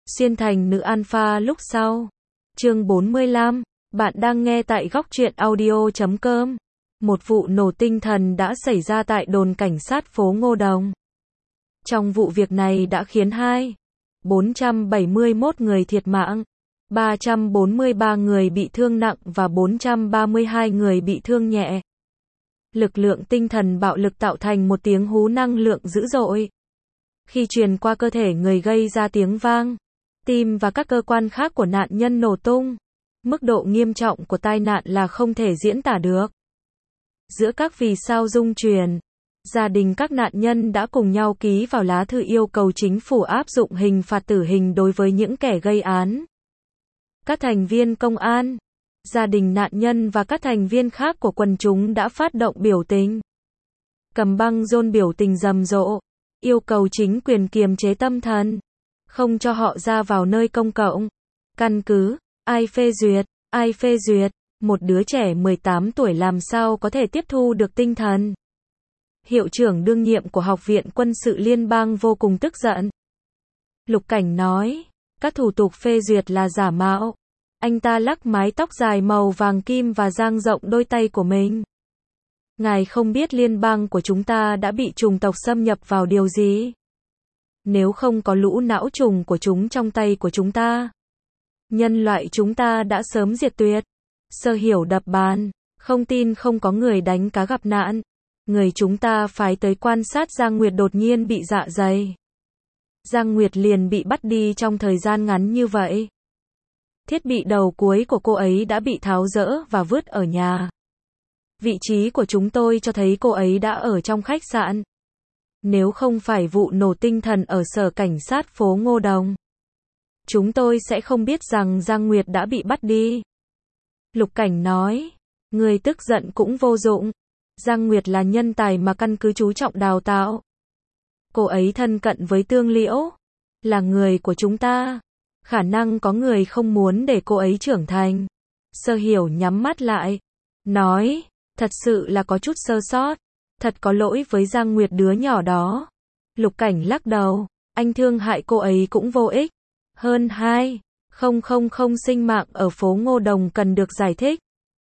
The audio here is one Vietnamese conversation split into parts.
Xuyên thành nữ alpha lúc sau. Chương 45, bạn đang nghe tại góc truyện audio.com. Một vụ nổ tinh thần đã xảy ra tại đồn cảnh sát phố Ngô Đồng. Trong vụ việc này đã khiến 471 người thiệt mạng, 343 người bị thương nặng và 432 người bị thương nhẹ. Lực lượng tinh thần bạo lực tạo thành một tiếng hú năng lượng dữ dội. Khi truyền qua cơ thể người gây ra tiếng vang, tim và các cơ quan khác của nạn nhân nổ tung. Mức độ nghiêm trọng của tai nạn là không thể diễn tả được. Giữa các vì sao rung truyền, gia đình các nạn nhân đã cùng nhau ký vào lá thư yêu cầu chính phủ áp dụng hình phạt tử hình đối với những kẻ gây án. Các thành viên công an, gia đình nạn nhân và các thành viên khác của quần chúng đã phát động biểu tình. Cầm băng rôn biểu tình rầm rộ, yêu cầu chính quyền kiềm chế tâm thần, không cho họ ra vào nơi công cộng. Căn cứ, ai phê duyệt, một đứa trẻ 18 tuổi làm sao có thể tiếp thu được tinh thần. Hiệu trưởng đương nhiệm của Học viện Quân sự Liên bang vô cùng tức giận. Lục Cảnh nói, các thủ tục phê duyệt là giả mạo. Anh ta lắc mái tóc dài màu vàng kim và dang rộng đôi tay của mình. Ngài không biết liên bang của chúng ta đã bị chủng tộc xâm nhập vào điều gì? Nếu không có lũ não trùng của chúng trong tay của chúng ta, nhân loại chúng ta đã sớm diệt tuyệt. Sơ Hiểu đập bàn, không tin không có người đánh cá gặp nạn. Người chúng ta phái tới quan sát Giang Nguyệt đột nhiên bị dạ dày. Giang Nguyệt liền bị bắt đi trong thời gian ngắn như vậy. Thiết bị đầu cuối của cô ấy đã bị tháo dỡ và vứt ở nhà. Vị trí của chúng tôi cho thấy cô ấy đã ở trong khách sạn. Nếu không phải vụ nổ tinh thần ở sở cảnh sát phố Ngô Đồng, chúng tôi sẽ không biết rằng Giang Nguyệt đã bị bắt đi. Lục Cảnh nói, người tức giận cũng vô dụng. Giang Nguyệt là nhân tài mà căn cứ chú trọng đào tạo. Cô ấy thân cận với Tương Liễu, là người của chúng ta. Khả năng có người không muốn để cô ấy trưởng thành. Sơ Hiểu nhắm mắt lại, nói, thật sự là có chút sơ sót. Thật có lỗi với Giang Nguyệt đứa nhỏ đó. Lục Cảnh lắc đầu, anh thương hại cô ấy cũng vô ích. Hơn 2,000 sinh mạng ở phố Ngô Đồng cần được giải thích.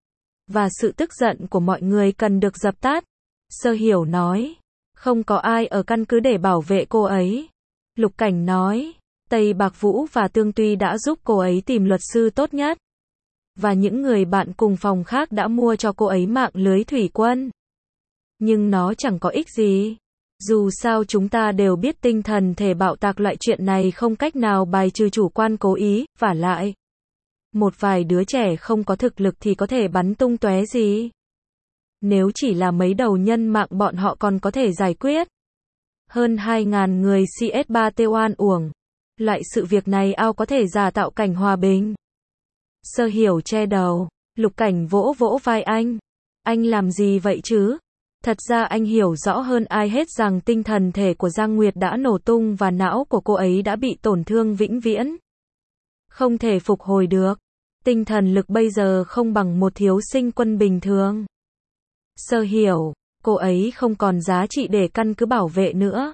Và sự tức giận của mọi người cần được dập tắt. Sơ Hiểu nói, không có ai ở căn cứ để bảo vệ cô ấy. Lục Cảnh nói, Tây Bạc Vũ và Tương Tuy đã giúp cô ấy tìm luật sư tốt nhất. Và những người bạn cùng phòng khác đã mua cho cô ấy mạng lưới thủy quân. Nhưng nó chẳng có ích gì. Dù sao chúng ta đều biết tinh thần thể bạo tạc loại chuyện này không cách nào bài trừ chủ quan cố ý, vả lại. Một vài đứa trẻ không có thực lực thì có thể bắn tung tóe gì. Nếu chỉ là mấy đầu nhân mạng bọn họ còn có thể giải quyết. Hơn 2.000 người CS3 oan uổng. Loại sự việc này ao có thể giả tạo cảnh hòa bình. Sơ Hiểu che đầu, Lục Cảnh vỗ vỗ vai anh. Anh làm gì vậy chứ? Thật ra anh hiểu rõ hơn ai hết rằng tinh thần thể của Giang Nguyệt đã nổ tung và não của cô ấy đã bị tổn thương vĩnh viễn. Không thể phục hồi được. Tinh thần lực bây giờ không bằng một thiếu sinh quân bình thường. Sơ Hiểu, cô ấy không còn giá trị để căn cứ bảo vệ nữa.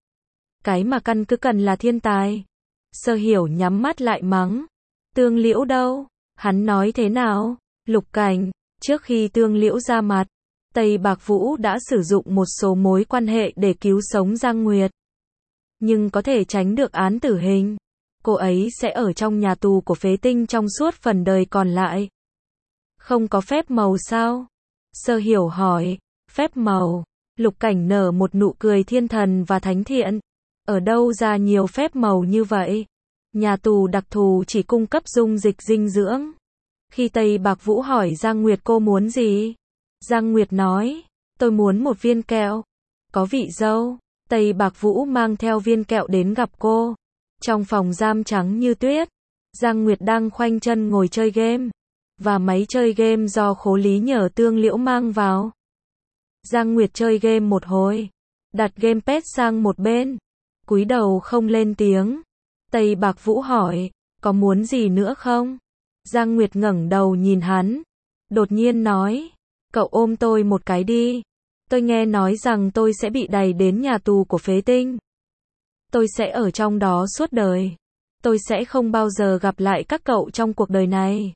Cái mà căn cứ cần là thiên tài. Sơ Hiểu nhắm mắt lại mắng. Tương Liễu đâu? Hắn nói thế nào? Lục Cảnh, trước khi Tương Liễu ra mặt, Tây Bạc Vũ đã sử dụng một số mối quan hệ để cứu sống Giang Nguyệt. Nhưng có thể tránh được án tử hình. Cô ấy sẽ ở trong nhà tù của phế tinh trong suốt phần đời còn lại. Không có phép màu sao? Sơ Hiểu hỏi. Phép màu? Lục Cảnh nở một nụ cười thiên thần và thánh thiện. Ở đâu ra nhiều phép màu như vậy? Nhà tù đặc thù chỉ cung cấp dung dịch dinh dưỡng. Khi Tây Bạc Vũ hỏi Giang Nguyệt cô muốn gì? Giang Nguyệt nói, tôi muốn một viên kẹo. Có vị dâu. Tây Bạc Vũ mang theo viên kẹo đến gặp cô. Trong phòng giam trắng như tuyết, Giang Nguyệt đang khoanh chân ngồi chơi game. Và máy chơi game do Khố Lý nhờ Tương Liễu mang vào. Giang Nguyệt chơi game một hồi, đặt gamepad sang một bên, cúi đầu không lên tiếng. Tây Bạc Vũ hỏi, có muốn gì nữa không? Giang Nguyệt ngẩng đầu nhìn hắn, đột nhiên nói, cậu ôm tôi một cái đi. Tôi nghe nói rằng tôi sẽ bị đày đến nhà tù của phế tinh. Tôi sẽ ở trong đó suốt đời. tôi sẽ không bao giờ gặp lại các cậu trong cuộc đời này.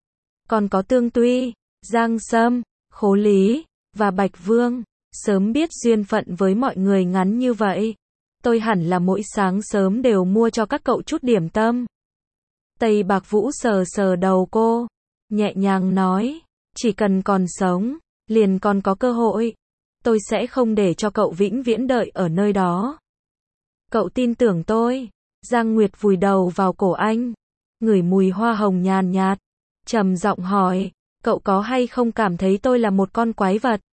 Còn có Tương Tuy, Giang Sâm, Khố Lý, và Bạch Vương, sớm biết duyên phận với mọi người ngắn như vậy. Tôi hẳn là mỗi sáng sớm đều mua cho các cậu chút điểm tâm. Tây Bạc Vũ sờ sờ đầu cô, nhẹ nhàng nói, chỉ cần còn sống, liền còn có cơ hội. Tôi sẽ không để cho cậu vĩnh viễn đợi ở nơi đó. Cậu tin tưởng tôi. Giang Nguyệt vùi đầu vào cổ anh, ngửi mùi hoa hồng nhàn nhạt, trầm giọng hỏi, cậu có hay không cảm thấy tôi là một con quái vật?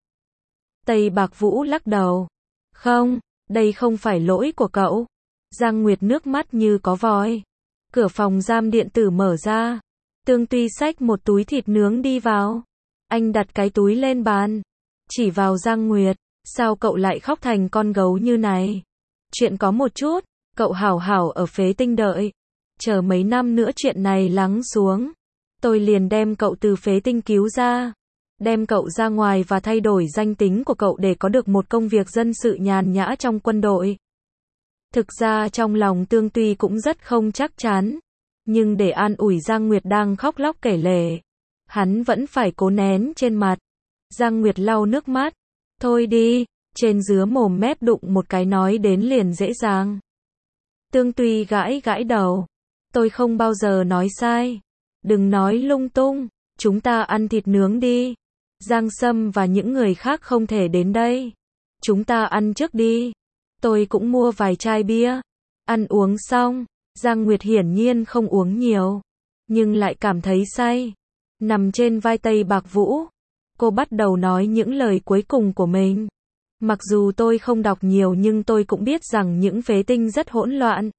Tây Bạc Vũ lắc đầu. Không, đây không phải lỗi của cậu. Giang Nguyệt nước mắt như có vòi. Cửa phòng giam điện tử mở ra. Tương Tuy xách một túi thịt nướng đi vào. Anh đặt cái túi lên bàn, chỉ vào Giang Nguyệt, sao cậu lại khóc thành con gấu như này? Chuyện có một chút, cậu hảo hảo ở phế tinh đợi. Chờ mấy năm nữa chuyện này lắng xuống, tôi liền đem cậu từ phế tinh cứu ra. Đem cậu ra ngoài và thay đổi danh tính của cậu để có được một công việc dân sự nhàn nhã trong quân đội. Thực ra trong lòng Tương Tuy cũng rất không chắc chắn. Nhưng để an ủi Giang Nguyệt đang khóc lóc kể lể, hắn vẫn phải cố nén trên mặt. Giang Nguyệt lau nước mắt. Thôi đi, trên dứa mồm mép đụng một cái nói đến liền dễ dàng. Tương Tuy gãi gãi đầu. Tôi không bao giờ nói sai. Đừng nói lung tung, chúng ta ăn thịt nướng đi. Giang Sâm và những người khác không thể đến đây. Chúng ta ăn trước đi. Tôi cũng mua vài chai bia. Ăn uống xong, Giang Nguyệt hiển nhiên không uống nhiều, nhưng lại cảm thấy say. Nằm trên vai Tây Bạc Vũ, cô bắt đầu nói những lời cuối cùng của mình. Mặc dù tôi không đọc nhiều nhưng tôi cũng biết rằng những phế tinh rất hỗn loạn.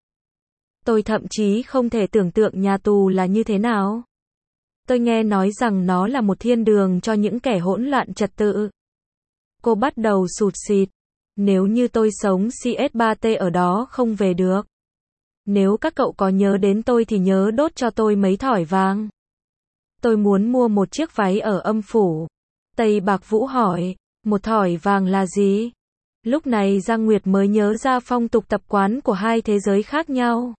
Tôi thậm chí không thể tưởng tượng nhà tù là như thế nào. Tôi nghe nói rằng nó là một thiên đường cho những kẻ hỗn loạn trật tự. Cô bắt đầu sụt sịt. Nếu như tôi sống CS3T ở đó không về được. Nếu các cậu có nhớ đến tôi thì nhớ đốt cho tôi mấy thỏi vàng. Tôi muốn mua một chiếc váy ở âm phủ. Tây Bạc Vũ hỏi, một thỏi vàng là gì? Lúc này Giang Nguyệt mới nhớ ra phong tục tập quán của hai thế giới khác nhau.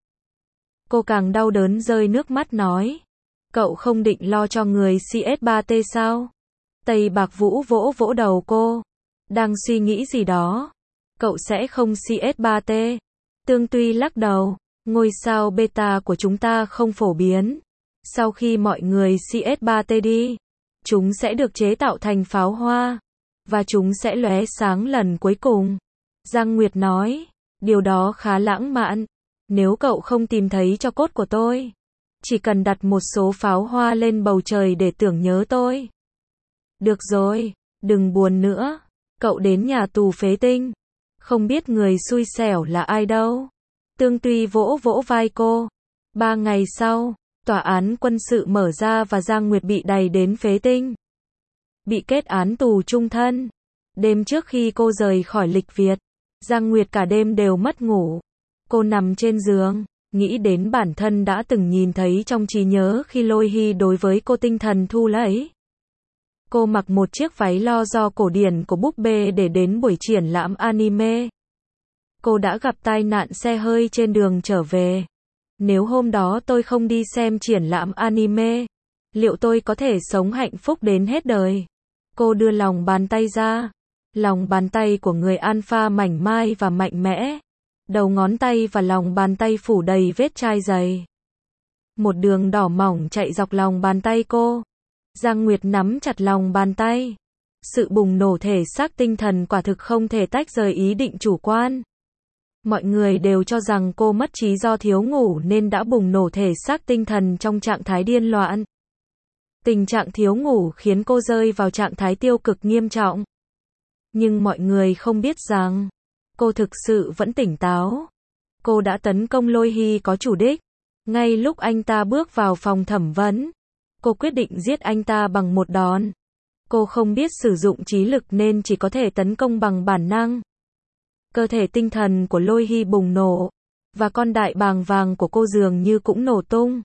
Cô càng đau đớn rơi nước mắt nói, cậu không định lo cho người CS3T sao? Tây Bạc Vũ vỗ vỗ đầu cô, đang suy nghĩ gì đó. Cậu sẽ không CS3T. Tương Tuy lắc đầu, ngôi sao beta của chúng ta không phổ biến. Sau khi mọi người CS3T đi, chúng sẽ được chế tạo thành pháo hoa, và chúng sẽ lóe sáng lần cuối cùng. Giang Nguyệt nói, điều đó khá lãng mạn. Nếu cậu không tìm thấy tro cốt của tôi, chỉ cần đặt một số pháo hoa lên bầu trời để tưởng nhớ tôi. Được rồi, đừng buồn nữa. Cậu đến nhà tù phế tinh, không biết người xui xẻo là ai đâu. Tương Tuy vỗ vỗ vai cô. 3 ngày sau, tòa án quân sự mở ra và Giang Nguyệt bị đày đến phế tinh. Bị kết án tù chung thân. Đêm trước khi cô rời khỏi Lịch Việt, Giang Nguyệt cả đêm đều mất ngủ. Cô nằm trên giường, nghĩ đến bản thân đã từng nhìn thấy trong trí nhớ khi Lôi Hy đối với cô tinh thần thu lấy. Cô mặc một chiếc váy lo do cổ điển của búp bê để đến buổi triển lãm anime. Cô đã gặp tai nạn xe hơi trên đường trở về. Nếu hôm đó tôi không đi xem triển lãm anime, liệu tôi có thể sống hạnh phúc đến hết đời? Cô đưa lòng bàn tay ra. Lòng bàn tay của người alpha mảnh mai và mạnh mẽ. Đầu ngón tay và lòng bàn tay phủ đầy vết chai dày. Một đường đỏ mỏng chạy dọc lòng bàn tay cô. Giang Nguyệt nắm chặt lòng bàn tay. Sự bùng nổ thể xác tinh thần quả thực không thể tách rời ý định chủ quan. Mọi người đều cho rằng cô mất trí do thiếu ngủ nên đã bùng nổ thể xác tinh thần trong trạng thái điên loạn. Tình trạng thiếu ngủ khiến cô rơi vào trạng thái tiêu cực nghiêm trọng. Nhưng mọi người không biết rằng, cô thực sự vẫn tỉnh táo. Cô đã tấn công Lôi Hy có chủ đích. Ngay lúc anh ta bước vào phòng thẩm vấn, cô quyết định giết anh ta bằng một đòn. Cô không biết sử dụng trí lực nên chỉ có thể tấn công bằng bản năng. Cơ thể tinh thần của Lôi Hy bùng nổ, và con đại bàng vàng của cô dường như cũng nổ tung.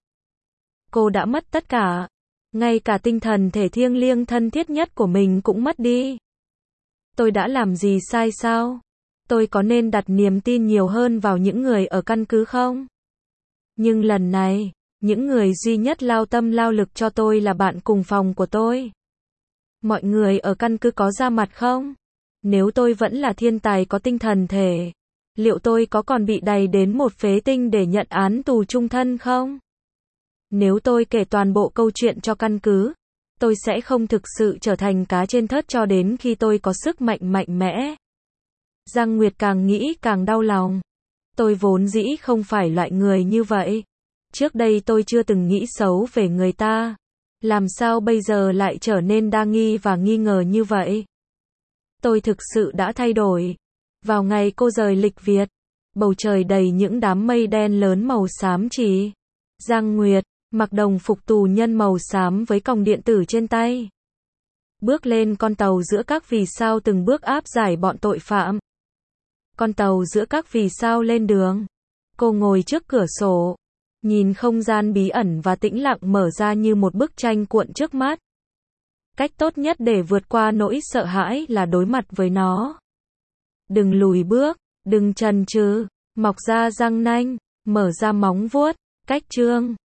Cô đã mất tất cả, ngay cả tinh thần thể thiêng liêng thân thiết nhất của mình cũng mất đi. Tôi đã làm gì sai sao? Tôi có nên đặt niềm tin nhiều hơn vào những người ở căn cứ không? Nhưng lần này, những người duy nhất lao tâm lao lực cho tôi là bạn cùng phòng của tôi. Mọi người ở căn cứ có ra mặt không? Nếu tôi vẫn là thiên tài có tinh thần thể, liệu tôi có còn bị đày đến một phế tinh để nhận án tù chung thân không? Nếu tôi kể toàn bộ câu chuyện cho căn cứ, tôi sẽ không thực sự trở thành cá trên thớt cho đến khi tôi có sức mạnh mạnh mẽ. Giang Nguyệt càng nghĩ càng đau lòng. Tôi vốn dĩ không phải loại người như vậy. Trước đây tôi chưa từng nghĩ xấu về người ta. Làm sao bây giờ lại trở nên đa nghi và nghi ngờ như vậy? Tôi thực sự đã thay đổi. Vào ngày cô rời lịch Việt, bầu trời đầy những đám mây đen lớn màu xám chỉ. Giang Nguyệt mặc đồng phục tù nhân màu xám với còng điện tử trên tay. Bước lên con tàu giữa các vì sao từng bước áp giải bọn tội phạm. Con tàu giữa các vì sao lên đường. Cô ngồi trước cửa sổ, nhìn không gian bí ẩn và tĩnh lặng mở ra như một bức tranh cuộn trước mắt. Cách tốt nhất để vượt qua nỗi sợ hãi là đối mặt với nó. Đừng lùi bước, đừng chần chừ, mọc ra răng nanh, mở ra móng vuốt. Cách chương